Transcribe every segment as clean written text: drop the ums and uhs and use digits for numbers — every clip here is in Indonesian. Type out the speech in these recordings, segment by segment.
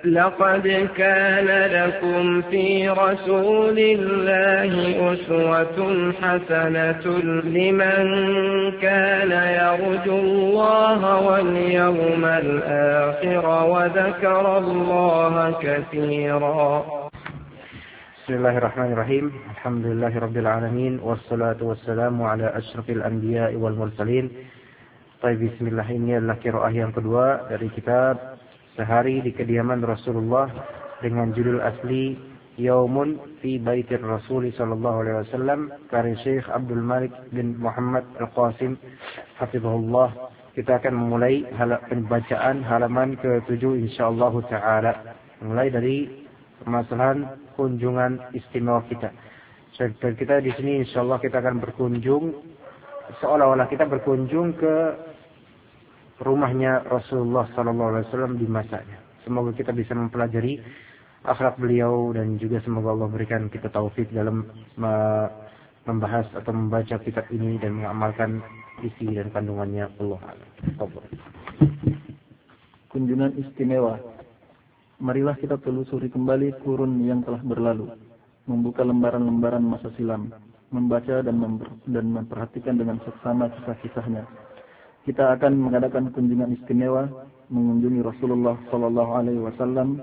لقد كان لكم في رسول الله أسوة حسنة لمن كان يرجو الله واليوم الآخر وذكر الله كثيرا. بسم الله الرحمن الرحيم. الحمد لله رب العالمين والصلاة والسلام على أشرف الأنبياء والمرسلين. Bismillah, ini adalah qiraah yang kedua dari kitab Sehari di Kediaman Rasulullah dengan judul asli Yaumun fi Baitir Rasul sallallahu alaihi wasallam karya Syekh Abdul Malik bin Muhammad Al-Qasim hafizahullah. Kita akan memulai pembacaan halaman ke-7 insyaallah taala, mulai dari permasalahan kunjungan istimewa kita. Dan kita di sini insyaallah kita akan berkunjung seolah-olah kita berkunjung ke rumahnya Rasulullah sallallahu alaihi wasallam di masanya. Semoga kita bisa mempelajari akhlak beliau dan juga semoga Allah berikan kita taufik dalam membahas atau membaca kitab ini dan mengamalkan isi dan kandungannya. Allah a'lam. Kunjungan istimewa. Marilah kita telusuri kembali kurun yang telah berlalu, membuka lembaran-lembaran masa silam, membaca dan memperhatikan dengan seksama kisah-kisahnya. Kita akan mengadakan kunjungan istimewa, mengunjungi Rasulullah sallallahu alaihi wasallam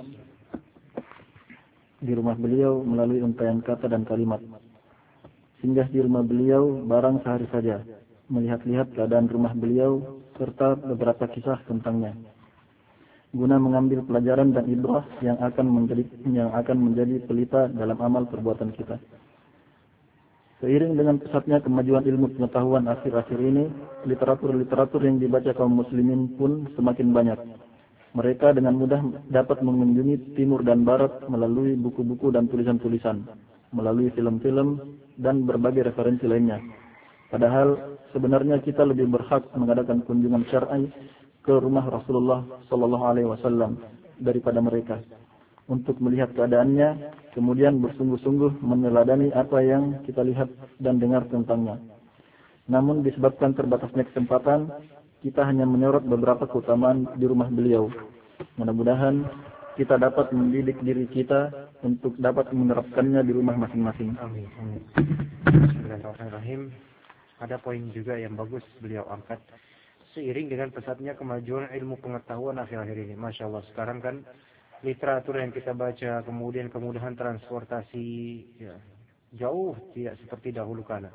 di rumah beliau melalui untaian kata dan kalimat. Singgah di rumah beliau barang sehari saja, melihat-lihat keadaan rumah beliau serta beberapa kisah tentangnya, guna mengambil pelajaran dan ibrah yang akan menjadi pelita dalam amal perbuatan kita. Seiring dengan pesatnya kemajuan ilmu pengetahuan akhir-akhir ini, literatur-literatur yang dibaca kaum muslimin pun semakin banyak. Mereka dengan mudah dapat mengunjungi timur dan barat melalui buku-buku dan tulisan-tulisan, melalui film-film dan berbagai referensi lainnya. Padahal sebenarnya kita lebih berhak mengadakan kunjungan syar'i ke rumah Rasulullah sallallahu alaihi wasallam daripada mereka, untuk melihat keadaannya, kemudian bersungguh-sungguh meneladani apa yang kita lihat dan dengar tentangnya. Namun disebabkan terbatasnya kesempatan, kita hanya menyorot beberapa keutamaan di rumah beliau. Mudah-mudahan kita dapat mendidik diri kita untuk dapat menerapkannya di rumah masing-masing. Amin. Bismillahirrahmanirrahim. Ada poin juga yang bagus beliau angkat. Seiring dengan pesatnya kemajuan ilmu pengetahuan akhir-akhir ini, Masya Allah, sekarang kan literatur yang kita baca, kemudian kemudahan transportasi, ya, jauh tidak seperti dahulu kala.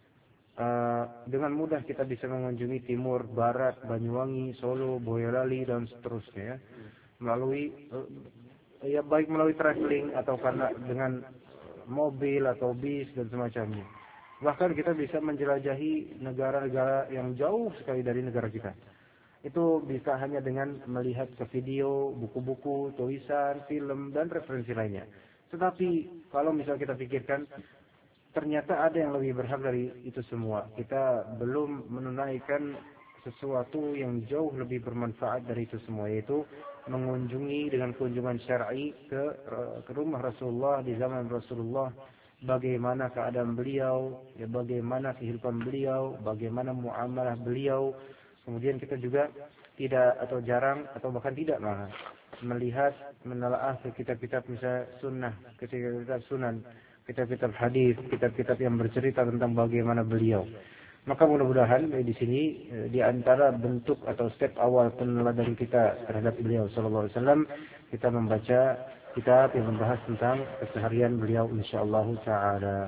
Dengan mudah kita bisa mengunjungi timur, barat, Banyuwangi, Solo, Boyolali dan seterusnya, ya, melalui baik melalui traveling atau karena dengan mobil atau bis dan semacamnya. Bahkan kita bisa menjelajahi negara-negara yang jauh sekali dari negara kita. Itu bisa hanya dengan melihat ke video, buku-buku, tulisan, film, dan referensi lainnya. Tetapi kalau misal kita pikirkan, ternyata ada yang lebih berhak dari itu semua. Kita belum menunaikan sesuatu yang jauh lebih bermanfaat dari itu semua, yaitu mengunjungi dengan kunjungan syar'i ke rumah Rasulullah di zaman Rasulullah. Bagaimana keadaan beliau, ya, bagaimana kehidupan beliau, bagaimana muamalah beliau. Kemudian kita juga tidak atau jarang atau bahkan tidak melihat, menelaah kitab-kitab misalnya sunnah, kitab-kitab sunan, kitab-kitab hadis, kitab-kitab yang bercerita tentang bagaimana beliau. Maka mudah-mudahan di sini di antara bentuk atau step awal peneladanan kita terhadap beliau sallallahu alaihi wasallam, kita membaca kitab yang membahas tentang keseharian beliau insyaallah taala.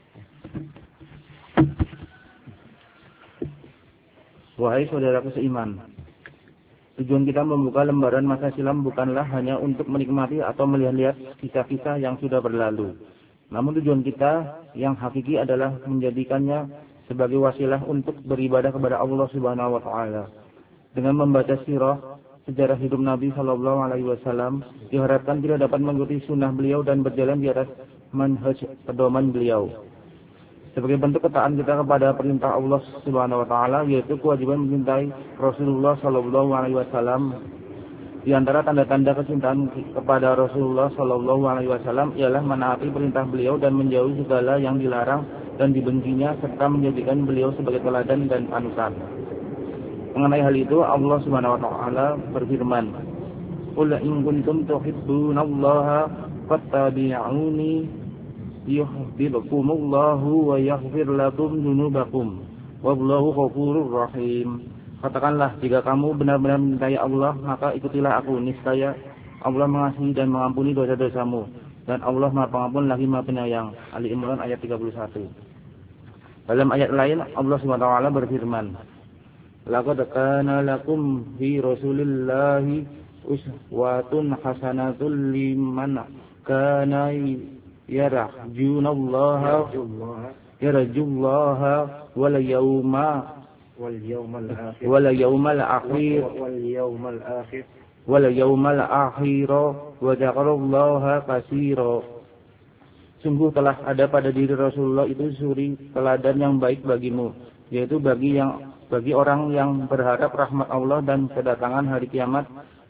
Wahai saudaraku seiman, tujuan kita membuka lembaran masa silam bukanlah hanya untuk menikmati atau melihat-lihat kisah-kisah yang sudah berlalu. Namun tujuan kita yang hakiki adalah menjadikannya sebagai wasilah untuk beribadah kepada Allah Subhanahu wa taala. Dengan membaca sirah, sejarah hidup Nabi sallallahu alaihi wasallam, diharapkan kita dapat mengikuti sunnah beliau dan berjalan di atas manhaj pedoman beliau. Sebagai bentuk ketaatan kita kepada perintah Allah Subhanahu wa taala, yaitu kewajiban mencintai Rasulullah sallallahu alaihi wasallam. Di antara tanda-tanda kecintaan kepada Rasulullah sallallahu alaihi wasallam ialah menaati perintah beliau dan menjauhi segala yang dilarang dan dibencinya, serta menjadikan beliau sebagai teladan dan panutan. Mengenai hal itu, Allah Subhanahu wa taala berfirman, Qul in kuntum tuhibbunallaha fattabi'uni yuhibbukumullahu wa yaghfir lakum dzunubakum wallahu ghafurur rahim. Katakanlah, jika kamu benar-benar mencintai Allah, maka ikutilah aku. Niscaya Allah mengasihi dan mengampuni dosa-dosamu, dan Allah Maha Pengampun lagi Maha Penyayang. Ali Imran ayat 31. Dalam ayat lain Allah SWT berfirman, laqad kana lakum fi Rasulillahi uswatun hasanatun liman kana yarjullaha wal yawmal akhir wa dzakarallaha katsira. Sungguh telah ada pada diri Rasulullah itu suri teladan yang baik bagimu, yaitu bagi orang yang berharap rahmat Allah dan kedatangan hari kiamat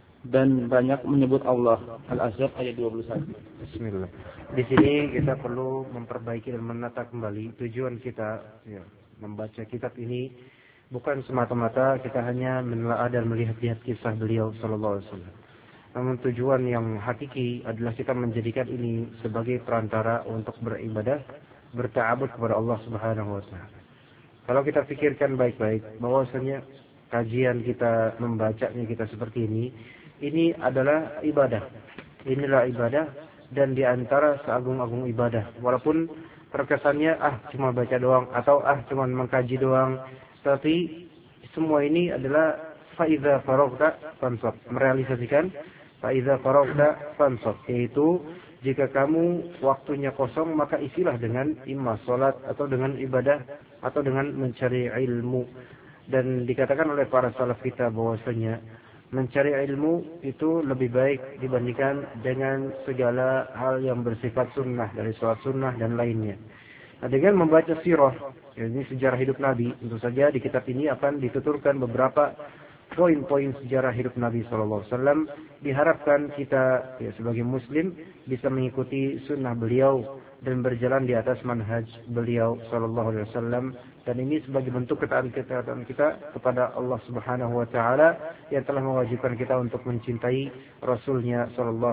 dan banyak menyebut Allah. Al-Ahzab ayat 21. Bismillah. Di sini kita perlu memperbaiki dan menata kembali tujuan kita membaca kitab ini. Bukan semata-mata kita hanya menelaah dan melihat-lihat kisah beliau sallallahu alaihi wasallam. Namun tujuan yang hakiki adalah kita menjadikan ini sebagai perantara untuk beribadah, berta'abud kepada Allah Subhanahu wa taala. Kalau kita pikirkan baik-baik bahwasanya kajian kita, membacanya kita seperti ini adalah ibadah. Inilah ibadah dan di antara seagung-agung ibadah. Walaupun terkesannya cuma baca doang atau cuma mengkaji doang, tapi semua ini adalah faiza faragta fansab, merealisasikan faiza faragta fansab, yaitu jika kamu waktunya kosong maka isilah dengan imma salat atau dengan ibadah atau dengan mencari ilmu. Dan dikatakan oleh para salaf kita bahwasanya mencari ilmu itu lebih baik dibandingkan dengan segala hal yang bersifat sunnah, dari sholat sunnah dan lainnya. Nah, dengan membaca sirah, ini sejarah hidup Nabi, tentu saja di kitab ini akan dituturkan beberapa poin-poin sejarah hidup Nabi SAW. Diharapkan kita sebagai muslim bisa mengikuti sunnah beliau dan berjalan di atas manhaj beliau SAW. Dan ini sebagai bentuk ketaatan kita kepada Allah Subhanahu wa taala yang telah mewajibkan kita untuk mencintai Rasulnya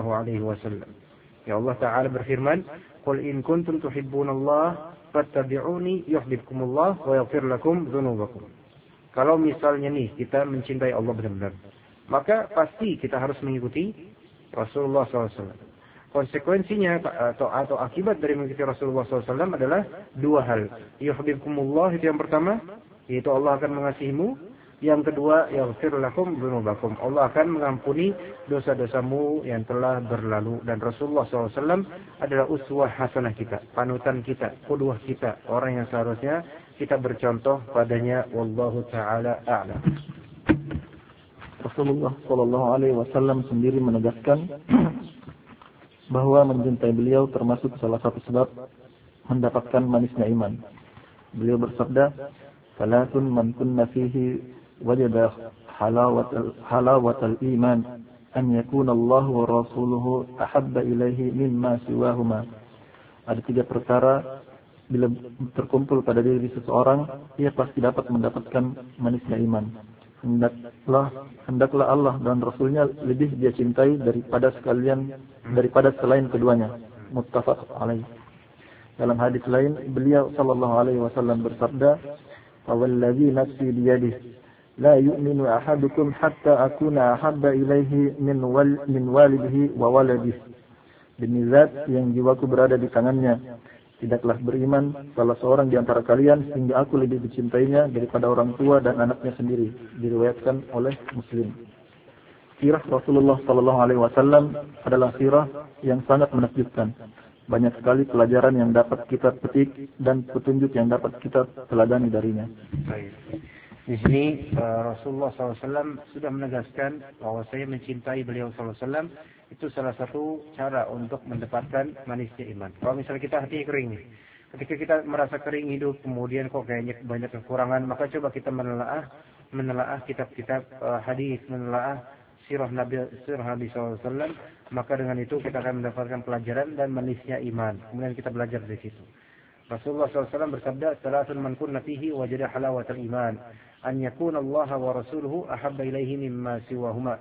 SAW. Ya, Allah Ta'ala berfirman, Qul in kuntum tuhibbunallaha fattabi'uni yuhibbukumullah wa yaghfir lakum dzunubakum. Kalau misalnya nih kita mencintai Allah benar-benar, maka pasti kita harus mengikuti Rasulullah SAW. Konsekuensinya atau akibat dari mengikuti Rasulullah SAW adalah dua hal. Yuhibbukumullah itu yang pertama, yaitu Allah akan mengasihimu. Yang kedua, yaghfir lakum dzunubakum. Allah akan mengampuni dosa-dosamu yang telah berlalu. Dan Rasulullah SAW adalah uswah hasanah kita, panutan kita, qudwah kita, orang yang seharusnya kita bercontoh padanya. Wallahu ta'ala a'lam. Rasulullah SAW sendiri menegaskan bahwa mencintai beliau termasuk salah satu sebab mendapatkan manisnya iman. Beliau bersabda, "Salatun man kunna fihi wajada halawatal iman, an yakuna Allah wa rasuluhu ahabba ilaihi mimma siwahuma." Ada tiga perkara bila terkumpul pada diri seseorang, ia pasti dapat mendapatkan manisnya iman. Hendaklah Allah dan Rasulnya lebih dia cintai daripada selain keduanya. Muttafaq alaih. Dalam hadis lain, beliau sallallahu alaihi wasallam bersabda, "Walladzi nafsi biyadihi, la yu'minu ahadukum hatta akuna ahabba ilaihi min walidihi wa waladihi." Demi zat yang jiwaku berada di tangannya, tidaklah beriman salah seorang di antara kalian sehingga aku lebih dicintainya daripada orang tua dan anaknya sendiri. Diriwayatkan oleh Muslim. Sirah Rasulullah sallallahu alaihi wasallam adalah sirah yang sangat menakjubkan. Banyak sekali pelajaran yang dapat kita petik dan petunjuk yang dapat kita teladani darinya. Baik. Di sini Rasulullah SAW sudah menegaskan bahwa saya mencintai beliau SAW. Itu salah satu cara untuk mendapatkan manisnya iman. Kalau misalnya kita hatinya kering nih, ketika kita merasa kering hidup, kemudian kok kayaknya banyak kekurangan, maka coba kita menelaah kitab-kitab hadis, menelaah sirah Nabi SAW. Maka dengan itu kita akan mendapatkan pelajaran dan manisnya iman. Kemudian kita belajar dari situ. Rasulullah SAW bersabda, "Salatun man kunna fihi wajada halawatal iman, an yakuna Allah wa rasuluhu ahabba ilaihi mimma siwahuma."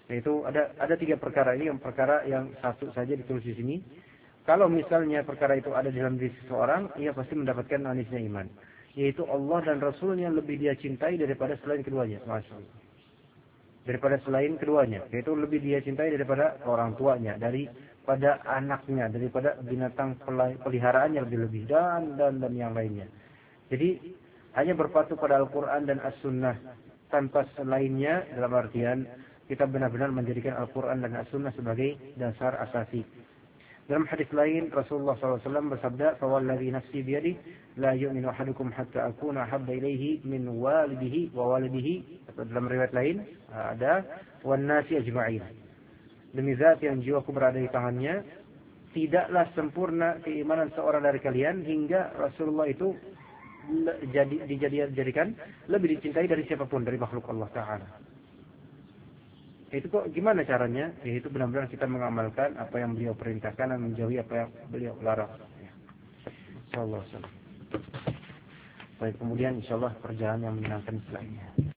Yaitu ada 3 perkara ini, yang perkara yang satu saja ditulis di sini. Kalau misalnya perkara itu ada di dalam diri seseorang, ia pasti mendapatkan manisnya iman. Yaitu Allah dan Rasulnya lebih dia cintai daripada selain keduanya. Masya Allah. Daripada selain keduanya. Yaitu lebih dia cintai daripada orang tuanya, daripada anaknya, daripada binatang peliharaannya lebih-lebih, dan yang lainnya. Jadi hanya berpatuh pada Al-Quran dan As-Sunnah tanpa selainnya, dalam artian kita benar-benar menjadikan Al-Quran dan As-Sunnah sebagai dasar asasi. Dalam hadis lain Rasulullah SAW bersabda, "Fawalladzi nafsi biyadihi la yu'minu ahadukum hatta akuna habba ilaihi min walidihi wa walidihi." Atau dalam riwayat lain ada wan nasi ajma'in. Demi zat yang jiwaku berada di tangannya, tidaklah sempurna keimanan seorang dari kalian hingga Rasulullah itu dijadikan lebih dicintai dari siapapun dari makhluk Allah Ta'ala. Itu kok gimana caranya? Yaitu benar-benar kita mengamalkan apa yang beliau perintahkan dan menjauhi apa yang beliau larang. Insyaallah. Baik, kemudian insyaallah perjalanan yang menyenangkan setelahnya.